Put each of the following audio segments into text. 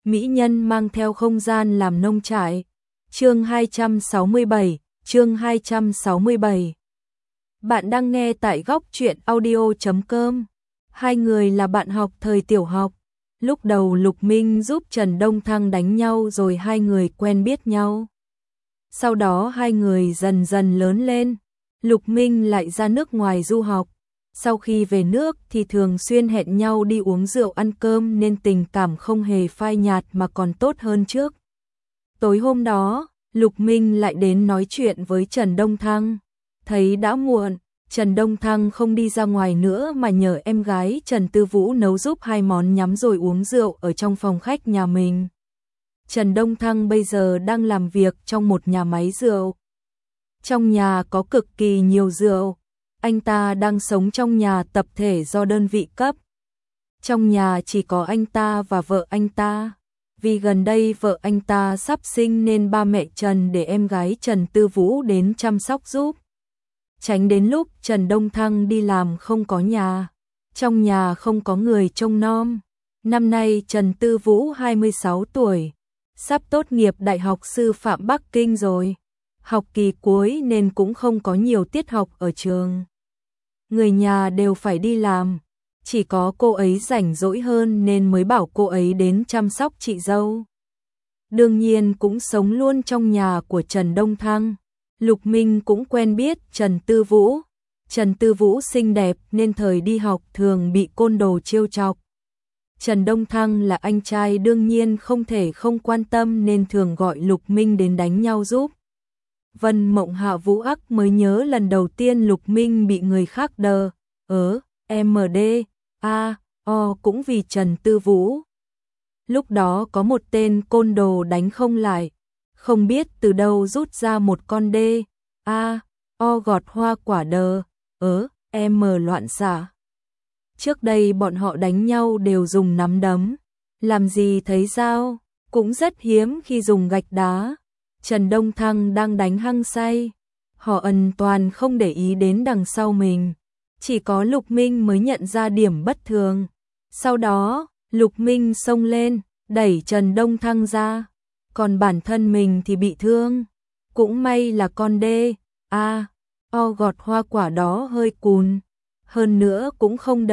mỹ nhân mang theo không gian làm nông trại. Chương 267. Bạn đang nghe tại góc truyện audio.com. Hai người là bạn học thời tiểu học. Lúc đầu Lục Minh giúp Trần Đông Thăng đánh nhau rồi hai người quen biết nhau. Sau đó hai người dần dần lớn lên. Lục Minh lại ra nước ngoài du học. Sau khi về nước thì thường xuyên hẹn nhau đi uống rượu ăn cơm nên tình cảm không hề phai nhạt mà còn tốt hơn trước. Tối hôm đó, Lục Minh lại đến nói chuyện với Trần Đông Thăng. Thấy đã muộn, Trần Đông Thăng không đi ra ngoài nữa mà nhờ em gái Trần Tư Vũ nấu giúp hai món nhắm rồi uống rượu ở trong phòng khách nhà mình. Trần Đông Thăng bây giờ đang làm việc trong một nhà máy rượu. Trong nhà có cực kỳ nhiều rượu. Anh ta đang sống trong nhà tập thể do đơn vị cấp. Trong nhà chỉ có anh ta và vợ anh ta. Vì gần đây vợ anh ta sắp sinh nên ba mẹ Trần để em gái Trần Tư Vũ đến chăm sóc giúp. Tránh đến lúc Trần Đông Thăng đi làm không có nhà. Trong nhà không có người trông nom. Năm nay Trần Tư Vũ 26 tuổi. Sắp tốt nghiệp Đại học Sư phạm Bắc Kinh rồi. Học kỳ cuối nên cũng không có nhiều tiết học ở trường. Người nhà đều phải đi làm. Chỉ có cô ấy rảnh rỗi hơn nên mới bảo cô ấy đến chăm sóc chị dâu. Đương nhiên cũng sống luôn trong nhà của Trần Đông Thăng. Lục Minh cũng quen biết Trần Tư Vũ. Trần Tư Vũ xinh đẹp nên thời đi học thường bị côn đồ trêu chọc. Trần Đông Thăng là anh trai đương nhiên không thể không quan tâm nên thường gọi Lục Minh đến đánh nhau giúp. Vân Mộng Hạ Vũ Ác mới nhớ lần đầu tiên Lục Minh bị người khác đờ, cũng vì Trần Tư Vũ. Lúc đó có một tên côn đồ đánh không lại, không biết từ đâu rút ra một con gọt hoa quả loạn xạ. Trước đây bọn họ đánh nhau đều dùng nắm đấm, làm gì thấy dao, cũng rất hiếm khi dùng gạch đá. Trần Đông Thăng đang đánh hăng say, họ ẩn toàn không để ý đến đằng sau mình, chỉ có Lục Minh mới nhận ra điểm bất thường. Sau đó, Lục Minh xông lên, đẩy Trần Đông Thăng ra, còn bản thân mình thì bị thương. Cũng may là con gọt hoa quả đó hơi cùn, hơn nữa cũng không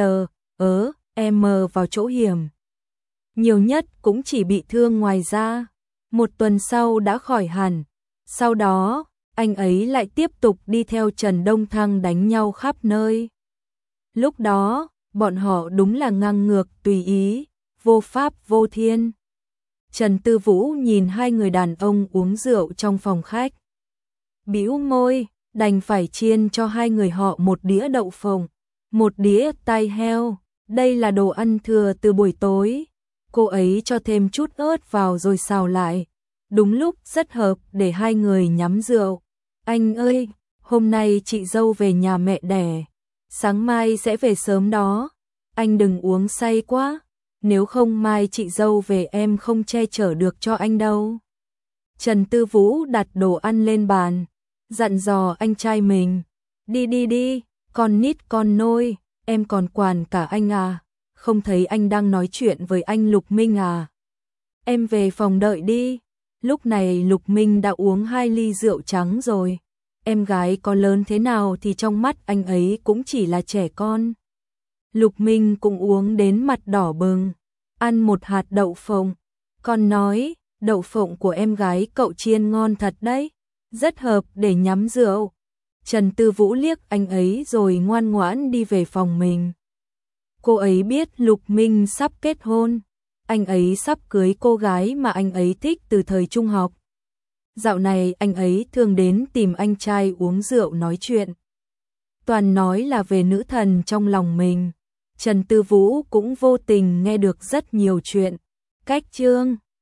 vào chỗ hiểm. Nhiều nhất cũng chỉ bị thương ngoài da. Một tuần sau đã khỏi hẳn. Sau đó, anh ấy lại tiếp tục đi theo Trần Đông Thăng đánh nhau khắp nơi. Lúc đó, bọn họ đúng là ngang ngược, tùy ý, vô pháp vô thiên. Trần Tư Vũ nhìn hai người đàn ông uống rượu trong phòng khách. Bĩu môi, đành phải chiên cho hai người họ một đĩa đậu phộng, một đĩa tai heo. Đây là đồ ăn thừa từ buổi tối. Cô ấy cho thêm chút ớt vào rồi xào lại. Đúng lúc rất hợp để hai người nhắm rượu. Anh ơi, hôm nay chị dâu về nhà mẹ đẻ. Sáng mai sẽ về sớm đó. Anh đừng uống say quá. Nếu không mai chị dâu về em không che chở được cho anh đâu. Trần Tư Vũ đặt đồ ăn lên bàn, dặn dò anh trai mình. Đi, con nít con nôi, em còn quản cả anh à. Không thấy anh đang nói chuyện với anh Lục Minh à? Em về phòng đợi đi. Lúc này Lục Minh đã uống 2 ly rượu trắng rồi. Em gái có lớn thế nào thì trong mắt anh ấy cũng chỉ là trẻ con. Lục Minh cũng uống đến mặt đỏ bừng, ăn một hạt đậu phộng. Còn nói, đậu phộng của em gái cậu chiên ngon thật đấy, rất hợp để nhắm rượu. Trần Tư Vũ liếc anh ấy rồi ngoan ngoãn đi về phòng mình. Cô ấy biết Lục Minh sắp kết hôn, anh ấy sắp cưới cô gái mà anh ấy thích từ thời trung học. Dạo này anh ấy thường đến tìm anh trai uống rượu nói chuyện. Toàn nói là về nữ thần trong lòng mình. Trần Tư Vũ cũng vô tình nghe được rất nhiều chuyện. Cách chương